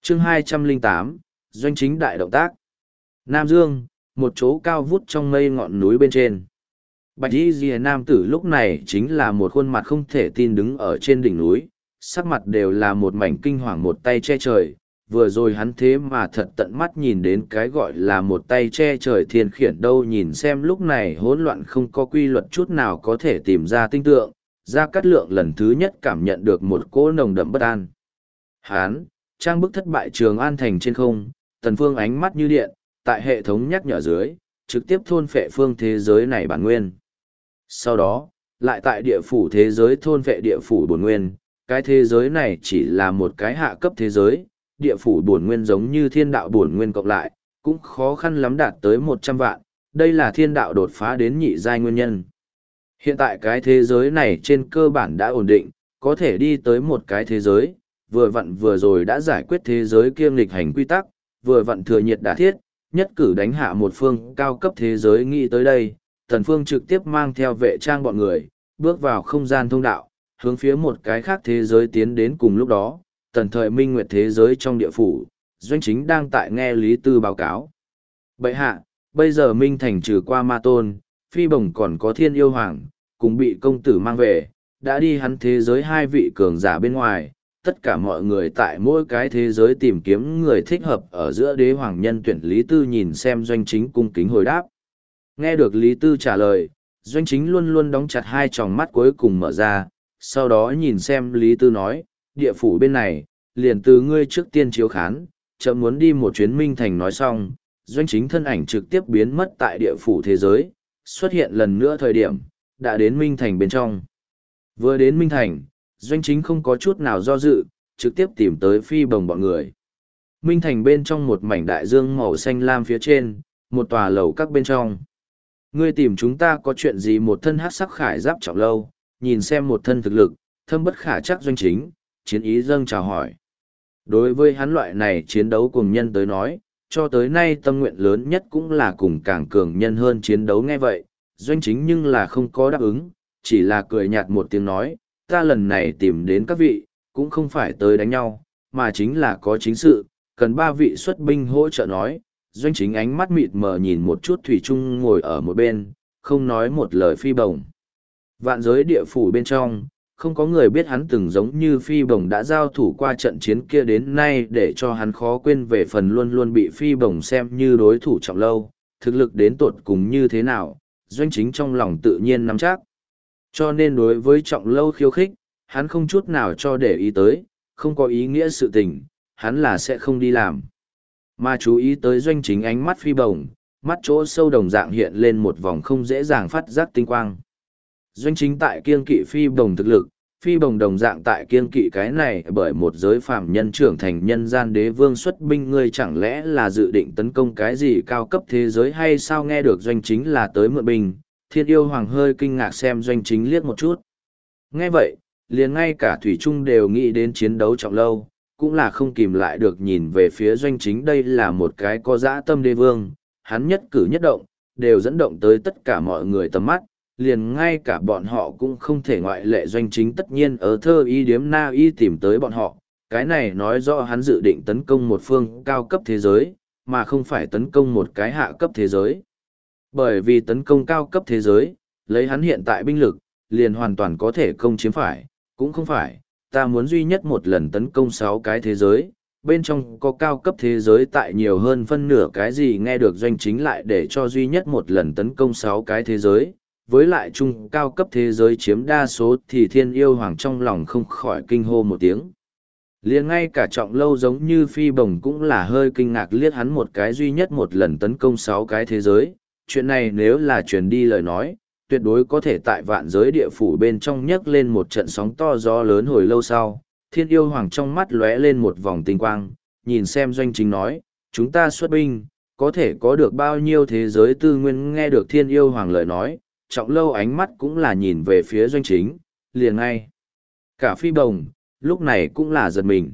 chương 208, doanh chính đại động tác. Nam Dương, một chỗ cao vút trong mây ngọn núi bên trên. Bạch y rìa nam tử lúc này chính là một khuôn mặt không thể tin đứng ở trên đỉnh núi, sắc mặt đều là một mảnh kinh hoàng, một tay che trời. Vừa rồi hắn thế mà thật tận mắt nhìn đến cái gọi là một tay che trời thiên khiển đâu, nhìn xem lúc này hỗn loạn không có quy luật chút nào có thể tìm ra tinh tượng, Gia Cát Lượng lần thứ nhất cảm nhận được một cỗ nồng đậm bất an. Hán, trang bức thất bại Trường An thành trên không, Tần Phương ánh mắt như điện, tại hệ thống nhắc nhở dưới, trực tiếp thôn phệ phương thế giới này bản nguyên. Sau đó, lại tại địa phủ thế giới thôn phệ địa phủ bổn nguyên, cái thế giới này chỉ là một cái hạ cấp thế giới, địa phủ bổn nguyên giống như thiên đạo bổn nguyên cộng lại, cũng khó khăn lắm đạt tới 100 vạn, đây là thiên đạo đột phá đến nhị giai nguyên nhân. Hiện tại cái thế giới này trên cơ bản đã ổn định, có thể đi tới một cái thế giới, vừa vặn vừa rồi đã giải quyết thế giới kiêm lịch hành quy tắc, vừa vặn thừa nhiệt đả thiết, nhất cử đánh hạ một phương cao cấp thế giới. Nghĩ tới đây, Tần Phương trực tiếp mang theo vệ trang bọn người, bước vào không gian thông đạo, hướng phía một cái khác thế giới tiến đến. Cùng lúc đó, tần thời minh nguyệt thế giới trong địa phủ, doanh chính đang tại nghe Lý Tư báo cáo. Bệ hạ, bây giờ Minh Thành trừ qua ma tôn, phi bồng còn có thiên yêu hoàng, cùng bị công tử mang về, đã đi hắn thế giới hai vị cường giả bên ngoài. Tất cả mọi người tại mỗi cái thế giới tìm kiếm người thích hợp ở giữa đế hoàng nhân tuyển. Lý Tư nhìn xem doanh chính cung kính hồi đáp. Nghe được Lý Tư trả lời, doanh chính luôn luôn đóng chặt hai tròng mắt cuối cùng mở ra, sau đó nhìn xem Lý Tư nói, địa phủ bên này, liền từ ngươi trước tiên chiếu khán, chậm muốn đi một chuyến Minh Thành. Nói xong, doanh chính thân ảnh trực tiếp biến mất tại địa phủ thế giới, xuất hiện lần nữa thời điểm, đã đến Minh Thành bên trong. Vừa đến Minh Thành, doanh chính không có chút nào do dự, trực tiếp tìm tới phi bồng bọn người. Minh Thành bên trong một mảnh đại dương màu xanh lam phía trên, một tòa lầu các bên trong. Ngươi tìm chúng ta có chuyện gì? Một thân hắc sắc khải giáp trọng lâu, nhìn xem một thân thực lực, thâm bất khả chắc doanh chính, chiến ý dâng chào hỏi. Đối với hắn loại này chiến đấu cùng nhân tới nói, cho tới nay tâm nguyện lớn nhất cũng là cùng càng cường nhân hơn chiến đấu. Nghe vậy, doanh chính nhưng là không có đáp ứng, chỉ là cười nhạt một tiếng nói, ta lần này tìm đến các vị, cũng không phải tới đánh nhau, mà chính là có chính sự, cần ba vị xuất binh hỗ trợ. Nói, doanh chính ánh mắt mịt mờ nhìn một chút thủy chung ngồi ở một bên, không nói một lời phi bồng. Vạn giới địa phủ bên trong, không có người biết hắn từng giống như phi bồng đã giao thủ qua trận chiến kia đến nay, để cho hắn khó quên về phần luôn luôn bị phi bồng xem như đối thủ trọng lâu, thực lực đến tột cùng như thế nào, doanh chính trong lòng tự nhiên nắm chắc. Cho nên đối với trọng lâu khiêu khích, hắn không chút nào cho để ý tới, không có ý nghĩa sự tình, hắn là sẽ không đi làm. Mà chú ý tới doanh chính ánh mắt phi bồng, mắt chỗ sâu đồng dạng hiện lên một vòng không dễ dàng phát giác tinh quang. Doanh chính tại kiên kỵ phi bồng thực lực, phi bồng đồng dạng tại kiên kỵ cái này, bởi một giới phàm nhân trưởng thành nhân gian đế vương xuất binh. Ngươi chẳng lẽ là dự định tấn công cái gì cao cấp thế giới hay sao? Nghe được doanh chính là tới mượn binh, thiên yêu hoàng hơi kinh ngạc xem doanh chính liếc một chút. Nghe vậy, liền ngay cả thủy trung đều nghĩ đến chiến đấu trọng lâu, cũng là không kìm lại được nhìn về phía doanh chính. Đây là một cái có dã tâm đế vương, hắn nhất cử nhất động, đều dẫn động tới tất cả mọi người tầm mắt, liền ngay cả bọn họ cũng không thể ngoại lệ. Doanh chính tất nhiên ở thơ y điếm na y tìm tới bọn họ, cái này nói rõ hắn dự định tấn công một phương cao cấp thế giới, mà không phải tấn công một cái hạ cấp thế giới. Bởi vì tấn công cao cấp thế giới, lấy hắn hiện tại binh lực, liền hoàn toàn có thể công chiếm phải, cũng không phải, ta muốn duy nhất một lần tấn công 6 cái thế giới, bên trong có cao cấp thế giới tại nhiều hơn phân nửa cái gì. Nghe được doanh chính lại để cho duy nhất một lần tấn công 6 cái thế giới, với lại trung cao cấp thế giới chiếm đa số, thì thiên yêu hoàng trong lòng không khỏi kinh hô một tiếng. Liền ngay cả trọng lâu giống như phi bồng cũng là hơi kinh ngạc liếc hắn một cái, duy nhất một lần tấn công 6 cái thế giới. Chuyện này nếu là truyền đi lời nói, tuyệt đối có thể tại vạn giới địa phủ bên trong nhấc lên một trận sóng to gió lớn. Hồi lâu sau, thiên yêu hoàng trong mắt lóe lên một vòng tinh quang, nhìn xem doanh chính nói, chúng ta xuất binh, có thể có được bao nhiêu thế giới tư nguyên? Nghe được thiên yêu hoàng lời nói, trọng lâu ánh mắt cũng là nhìn về phía doanh chính, liền ngay cả phi bồng, lúc này cũng là giật mình.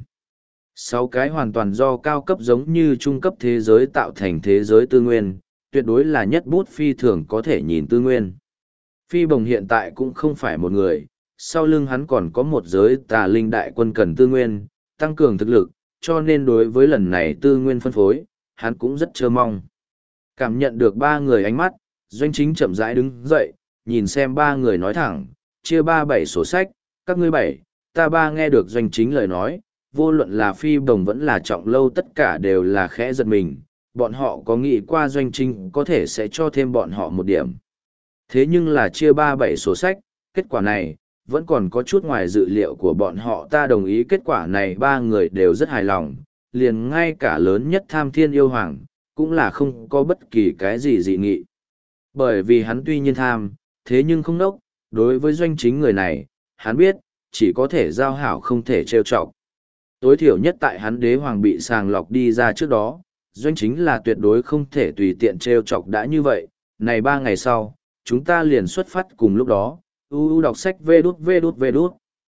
6 cái hoàn toàn do cao cấp giống như trung cấp thế giới tạo thành thế giới tư nguyên, tuyệt đối là nhất bút phi thường có thể nhìn tư nguyên. Phi bồng hiện tại cũng không phải một người, sau lưng hắn còn có một giới tà linh đại quân cần tư nguyên, tăng cường thực lực, cho nên đối với lần này tư nguyên phân phối, hắn cũng rất chờ mong. Cảm nhận được ba người ánh mắt, Doanh Chính chậm rãi đứng dậy, nhìn xem ba người nói thẳng, chia 37 sổ sách, các ngươi 7, ta 3 nghe được Doanh Chính lời nói, vô luận là Phi Bồng vẫn là Trọng Lâu tất cả đều là khẽ giật mình, bọn họ có nghĩ qua Doanh Chính có thể sẽ cho thêm bọn họ một điểm. Thế nhưng là chia 37 sổ sách, kết quả này, vẫn còn có chút ngoài dự liệu của bọn họ, ta đồng ý kết quả này ba người đều rất hài lòng, liền ngay cả lớn nhất Tham Thiên Yêu Hoàng, cũng là không có bất kỳ cái gì dị nghị. Bởi vì hắn tuy nhiên tham, thế nhưng không nốc, đối với Doanh Chính người này, hắn biết, chỉ có thể giao hảo không thể trêu chọc. Tối thiểu nhất tại hắn đế hoàng bị sàng lọc đi ra trước đó, Doanh Chính là tuyệt đối không thể tùy tiện trêu chọc đã như vậy. Này 3 ngày sau, chúng ta liền xuất phát cùng lúc đó, đọc sách vê đút.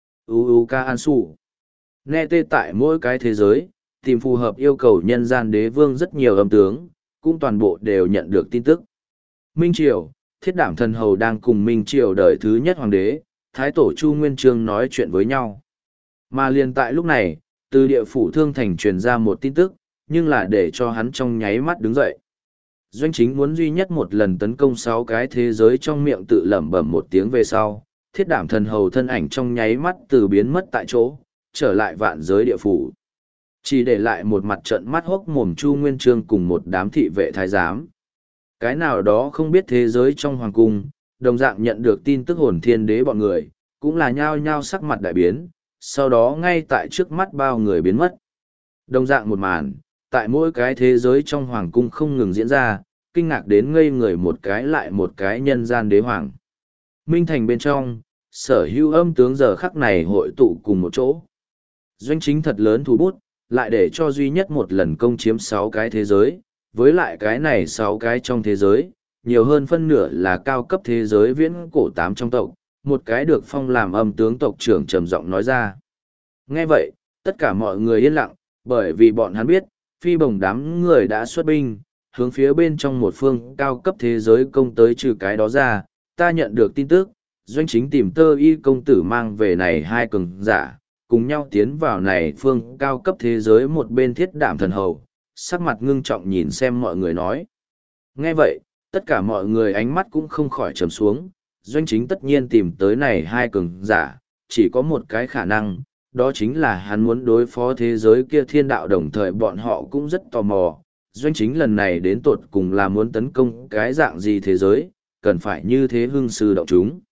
Ca An Sủ. Nghe tê tại mỗi cái thế giới, tìm phù hợp yêu cầu nhân gian đế vương rất nhiều âm tướng, cũng toàn bộ đều nhận được tin tức. Minh Triều, Thiết Đảm Thần Hầu đang cùng Minh Triều đời thứ nhất hoàng đế, Thái Tổ Chu Nguyên Chương nói chuyện với nhau. Mà liền tại lúc này, từ địa phủ Thương Thành truyền ra một tin tức, nhưng là để cho hắn trong nháy mắt đứng dậy. Doanh Chính muốn duy nhất một lần tấn công 6 cái thế giới, trong miệng tự lẩm bẩm một tiếng về sau, Thiết Đảm Thần Hầu thân ảnh trong nháy mắt từ biến mất tại chỗ, trở lại vạn giới địa phủ. Chỉ để lại một mặt trận mắt hốc mồm Chu Nguyên Chương cùng một đám thị vệ thái giám. Cái nào đó không biết thế giới trong hoàng cung, đồng dạng nhận được tin tức Hồn Thiên Đế bọn người, cũng là nhao nhao sắc mặt đại biến, sau đó ngay tại trước mắt bao người biến mất. Đồng dạng một màn, tại mỗi cái thế giới trong hoàng cung không ngừng diễn ra, kinh ngạc đến ngây người một cái lại một cái nhân gian đế hoàng. Minh Thành bên trong, sở hữu âm tướng giờ khắc này hội tụ cùng một chỗ. Doanh Chính thật lớn thủ bút, lại để cho duy nhất một lần công chiếm 6 cái thế giới, với lại cái này 6 cái trong thế giới, nhiều hơn phân nửa là cao cấp thế giới viễn cổ 8 trong tộc, một cái được phong làm âm tướng tộc trưởng trầm giọng nói ra. Nghe vậy, tất cả mọi người yên lặng, bởi vì bọn hắn biết, Phi Bồng đám người đã xuất binh, hướng phía bên trong một phương cao cấp thế giới công tới. Trừ cái đó ra, ta nhận được tin tức, Doanh Chính tìm Tơ Y công tử mang về này 2 cường giả, cùng nhau tiến vào này phương cao cấp thế giới. Một bên Thiết Đảm Thần Hầu, sắc mặt ngưng trọng nhìn xem mọi người nói. Nghe vậy, tất cả mọi người ánh mắt cũng không khỏi trầm xuống, Doanh Chính tất nhiên tìm tới này 2 cường giả, chỉ có một cái khả năng, đó chính là hắn muốn đối phó thế giới kia thiên đạo, đồng thời bọn họ cũng rất tò mò. Doanh Chính lần này đến tột cùng là muốn tấn công cái dạng gì thế giới, cần phải như thế hưng sư động chúng.